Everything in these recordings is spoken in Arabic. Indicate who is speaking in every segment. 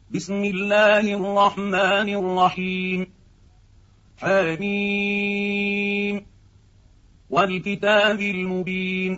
Speaker 1: بسم الله الرحمن الرحيم. حميم والكتاب المبين.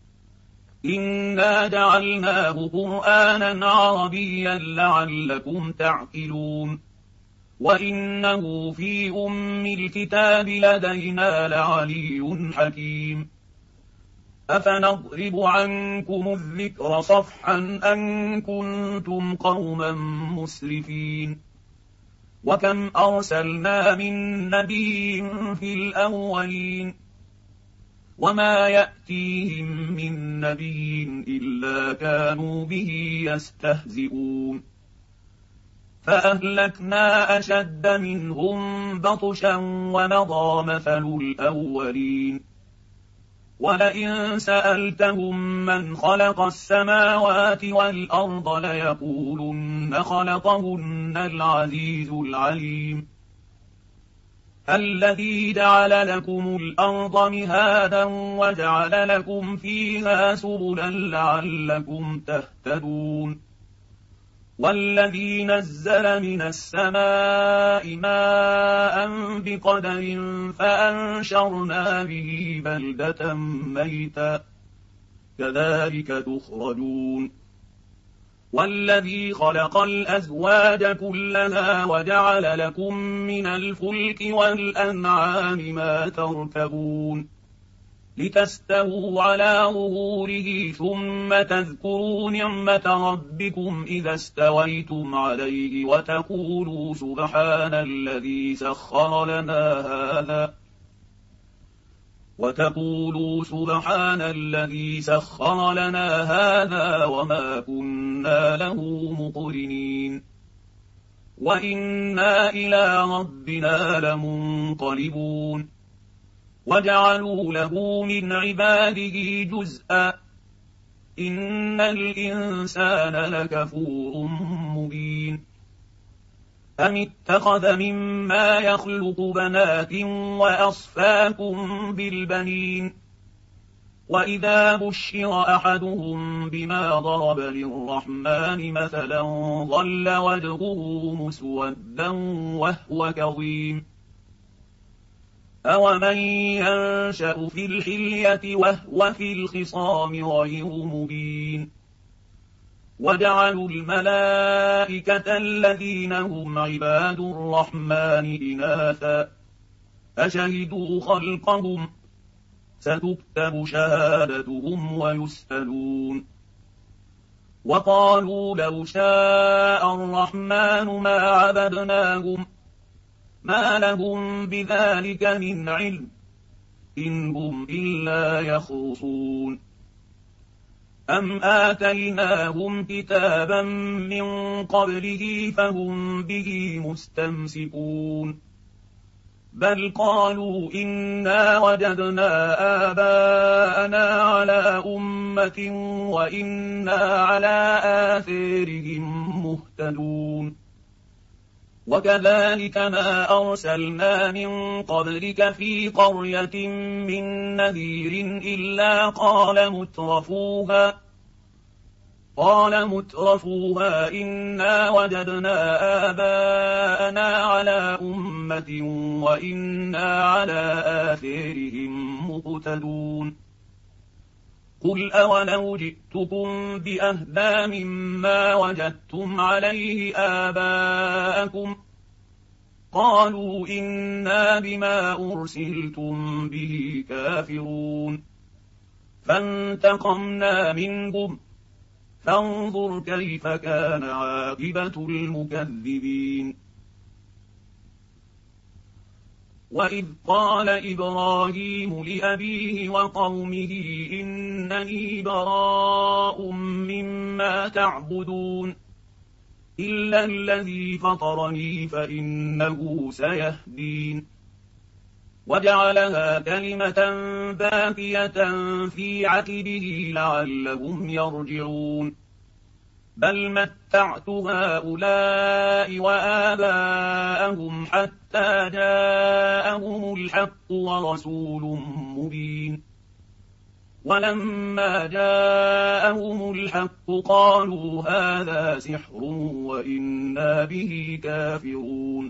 Speaker 1: إنا جعلناه قرآنا عربيا لعلكم تعقلون. وإنه في أم الكتاب لدينا لعلي حكيم. أفنضرب عنكم الذكر صفحا أن كنتم قوما مسرفين. وكم أرسلنا من نبي في الأولين وما يأتيهم من نبي إلا كانوا به يستهزئون. فأهلكنا أشد منهم بطشا ومضى مثل الأولين. ولئن سألتهم من خلق السماوات والأرض ليقولن خلقهن العزيز العليم. الذي جعل لكم الأرض مهادا وجعل لكم فيها سبلا لعلكم تهتدون. والذي نزل من السماء ماء بقدر فأنشرنا به بلدة ميتا كذلك تخرجون. والذي خلق الأزواج كلها وجعل لكم من الفلك والأنعام ما تركبون لتستووا على ظهوره ثم تذكروا نعمة ربكم إذا استويتم عليه وتقولوا سبحان الذي سخر لنا هذا وما كنا له مقرنين وإنا إلى ربنا لمنقلبون. وجعلوا له من عباده جزءا إن الإنسان لكفور مبين. أم اتخذ مما يخلق بنات وأصفاكم بالبنين. وإذا بشر أحدهم بما ضرب للرحمن مثلا ظل وجهه مسودا وهو كظيم. أومن ينشأ في الحلية وهو في الخصام غير مبين. وجعلوا الملائكة الذين هم عباد الرحمن إناثا أشهدوا خلقهم ستكتب شهادتهم ويسألون. وقالوا لو شاء الرحمن ما عبدناهم ما لهم بذلك من علم إن هم إلا يخرصون. أم آتيناهم كتابا من قبله فهم به مستمسكون. بل قالوا إنا وجدنا آباءنا على أمة وإنا على آثارهم مهتدون. وكذلك ما أرسلنا من قبلك في قرية من نذير إلا قال مترفوها إنا وجدنا آباءنا على أمة وإنا على آثارهم مقتدون. قل أولو جئتكم بأهدى مما وجدتم عليه آباءكم قالوا إنا بما أرسلتم به كافرون. فانتقمنا منهم فانظر كيف كان عاقبة المكذبين. وإذ قال إبراهيم لأبيه وقومه إنني براء مما تعبدون إلا الذي فطرني فإنه سيهدين. وجعلها كلمة باقية في عقبه لعلهم يرجعون. بل متعت هؤلاء وآباءهم حتى جاءهم الحق ورسول مبين. ولما جاءهم الحق قالوا هذا سحر وإنا به كافرون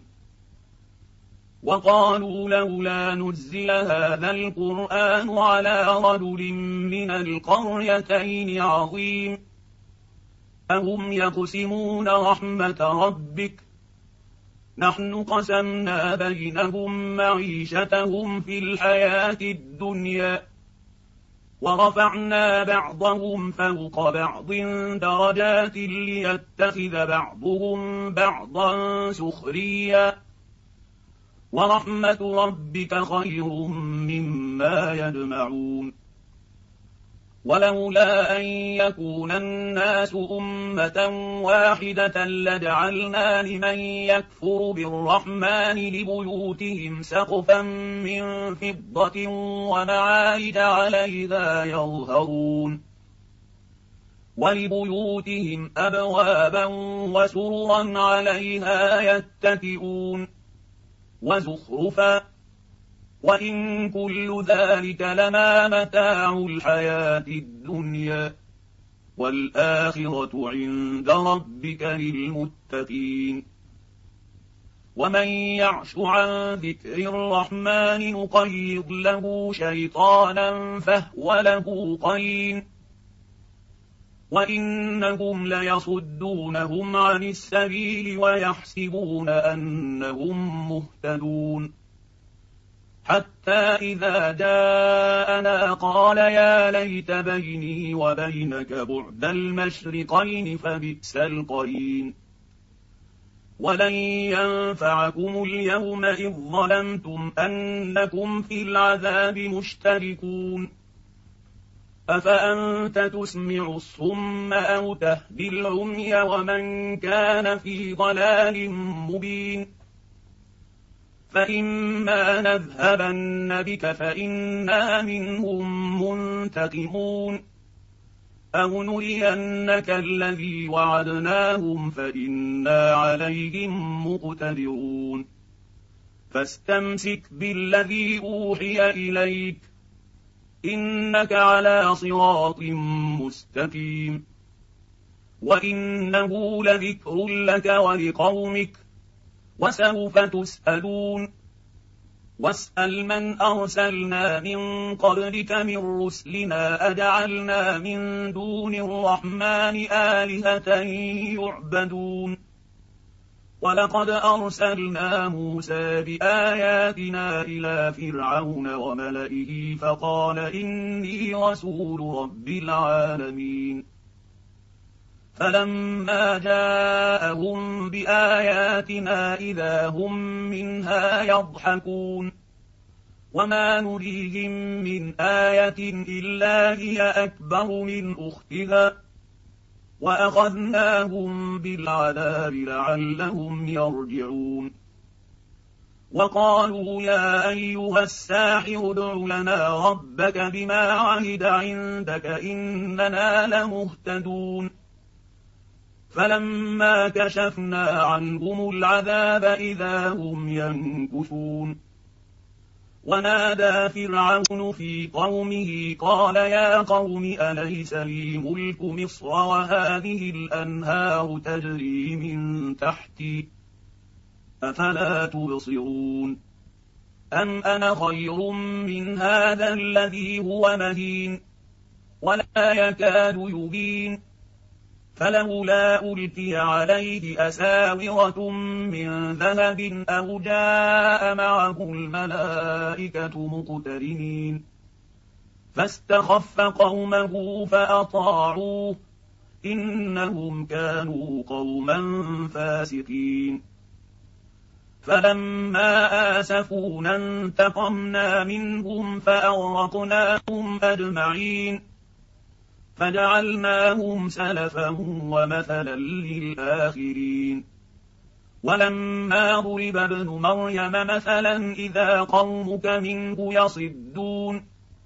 Speaker 1: وقالوا لولا نزل هذا القرآن على رجل من القريتين عظيم أهم يقسمون رحمة ربك نحن قسمنا بينهم معيشتهم في الحياة الدنيا ورفعنا بعضهم فوق بعض درجات ليتخذ بعضهم بعضا سخريا ورحمة ربك خير مما يجمعون ولولا أن يكون الناس أمة واحدة لجعلنا لمن يكفر بالرحمن لبيوتهم سقفا من فضة ومعارج عليها يظهرون ولبيوتهم أبوابا وسررا عليها يتكئون وزخرفا وإن كل ذلك لما متاع الحياة الدنيا والآخرة عند ربك للمتقين ومن يعش عن ذكر الرحمن نقيض له شيطانا فهو له قرين وإنهم ليصدونهم عن السبيل ويحسبون أنهم مهتدون حتى إذا جاءنا قال يا ليت بيني وبينك بعد المشرقين فبئس القرين ولن ينفعكم اليوم إذ ظلمتم أنكم في العذاب مشتركون أفأنت تسمع الصم أو تهدي العمي ومن كان في ضلال مبين فإما نذهبن بك فإنا منهم منتقمون أو نرينك الذي وعدناهم فإنا عليهم مقتدرون فاستمسك بالذي أوحي إليك إنك على صراط مستقيم وإنه لذكر لك ولقومك وسوف تسألون واسأل من أرسلنا من قبلك من رسلنا أجعلنا من دون الرحمن آلهة يعبدون ولقد أرسلنا موسى بآياتنا إلى فرعون وملئه فقال إني رسول رب العالمين فلما جاءهم بآياتنا إذا هم منها يضحكون وما نريهم من آية إلا هي أكبر من أختها وأخذناهم بالعذاب لعلهم يرجعون وقالوا يا أيها الساحر ادع لنا ربك بما عهد عندك إننا لمهتدون فلما كشفنا عنهم العذاب إذا هم ينكثون ونادى فرعون في قومه قال يا قوم أليس لي ملك مصر وهذه الأنهار تجري من تحتي أفلا تبصرون أم أنا خير من هذا الذي هو مهين ولا يكاد يبين فلولا ألقي عليه أساورة من ذهب أو جاء معه الملائكة مقترنين فاستخف قومه فأطاعوه إنهم كانوا قوما فاسقين فلما آسفونا انتقمنا منهم فأغرقناهم أجمعين فجعلناهم سلفا ومثلا للآخرين ولما ضرب ابن مريم مثلا إذا قومك منه يصدون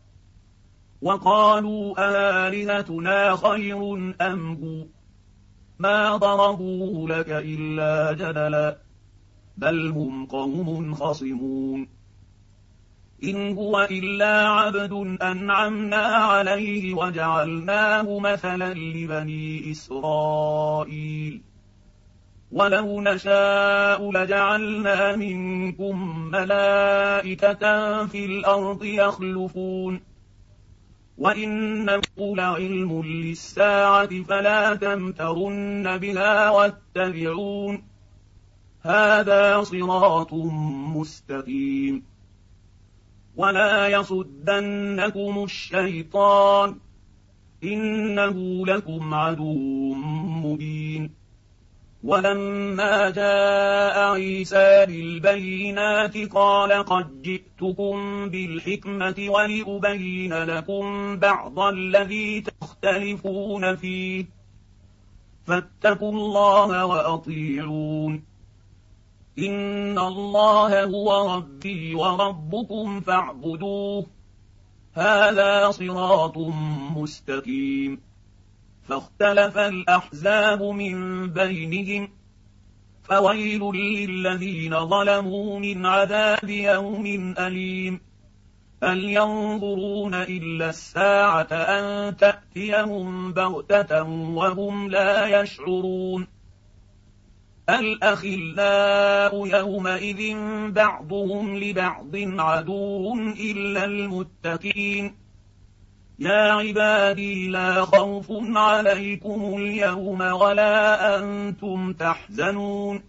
Speaker 1: وقالوا آلهتنا خير أم هو ما ضربوه لك إلا جدلا بل هم قوم خصمون إن هو إلا عبد أنعمنا عليه وجعلناه مثلا لبني إسرائيل ولو نشاء لجعلنا منكم ملائكة في الأرض يخلفون وإنه لعلم للساعة فلا تمترن بها واتبعون هذا صراط مستقيم ولا يصدنكم الشيطان إنه لكم عدو مبين ولما جاء عيسى بالبينات قال قد جئتكم بالحكمة ولأبين لكم بعض الذي تختلفون فيه فاتقوا الله وأطيعون إن الله هو ربي وربكم فاعبدوه هذا صراط مستقيم فاختلف الأحزاب من بينهم فويل للذين ظلموا من عذاب يوم أليم هل ينظرون إلا الساعة أن تأتيهم بغتة وهم لا يشعرون الأخلاء يومئذ بعضهم لبعض عدو إلا المتقين يا عبادي لا خوف عليكم اليوم ولا أنتم تحزنون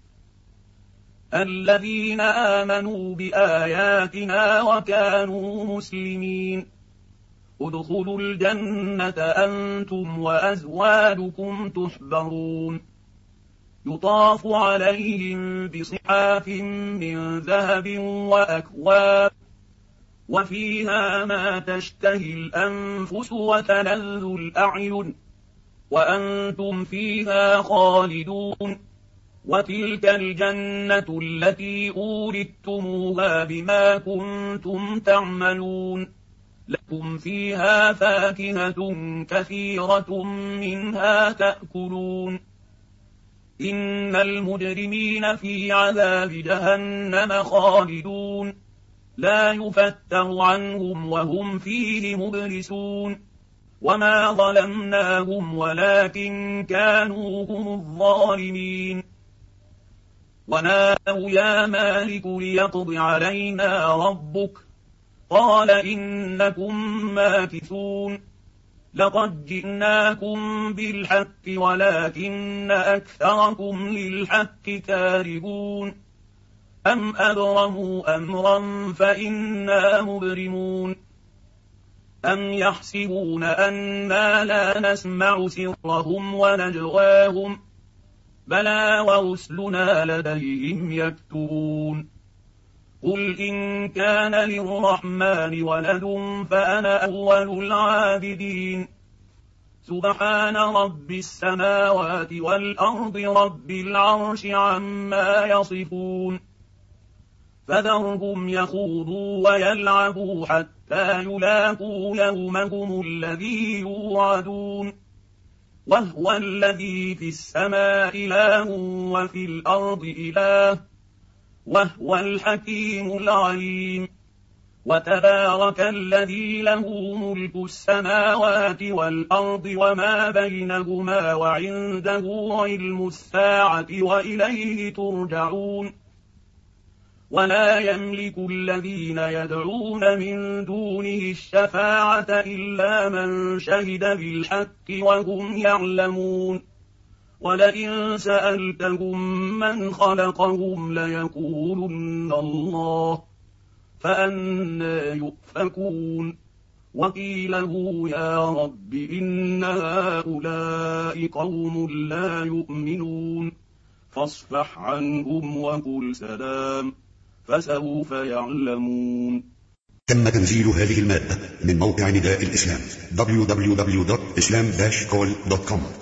Speaker 1: الذين آمنوا بآياتنا وكانوا مسلمين ادخلوا الجنة أنتم وأزواجكم تحبرون يطاف عليهم بصحاف من ذهب وأكواب وفيها ما تشتهي الأنفس وتلذ الأعين وأنتم فيها خالدون وتلك الجنة التي أورثتموها بما كنتم تعملون لكم فيها فاكهة كثيرة منها تأكلون إن المجرمين في عذاب جهنم خالدون لا يفتر عنهم وهم فيه مبلسون وما ظلمناهم ولكن كانوا هم الظالمين ونادوا يا مالك ليقض علينا ربك قال إنكم ماكثون لقد جئناكم بالحق ولكن أكثركم للحق كارهون أم أبرموا أمرا فإنا مبرمون أم يحسبون أنا لا نسمع سرهم ونجواهم بلى ورسلنا لديهم يكتبون قل إن كان للرحمن ولد فأنا أول العابدين سبحان رب السماوات والأرض رب العرش عما يصفون فذرهم يخوضوا ويلعبوا حتى يلاقوا يومهم الذي يوعدون وهو الذي في السماء إله وفي الأرض إله وهو الحكيم العليم وتبارك الذي له ملك السماوات والأرض وما بينهما وعنده علم الساعة وإليه ترجعون ولا يملك الذين يدعون من دونه الشفاعة إلا من شهد بالحق وهم يعلمون ولئن سألتهم من خلقهم ليقولن الله فأنى يؤفكون وقيله يا رب إن هؤلاء قوم لا يؤمنون فاصفح عنهم وقل سلام فسوف يعلمون.
Speaker 2: تم تنزيل هذه المادة من موقع نداء الإسلام www.islam-call.com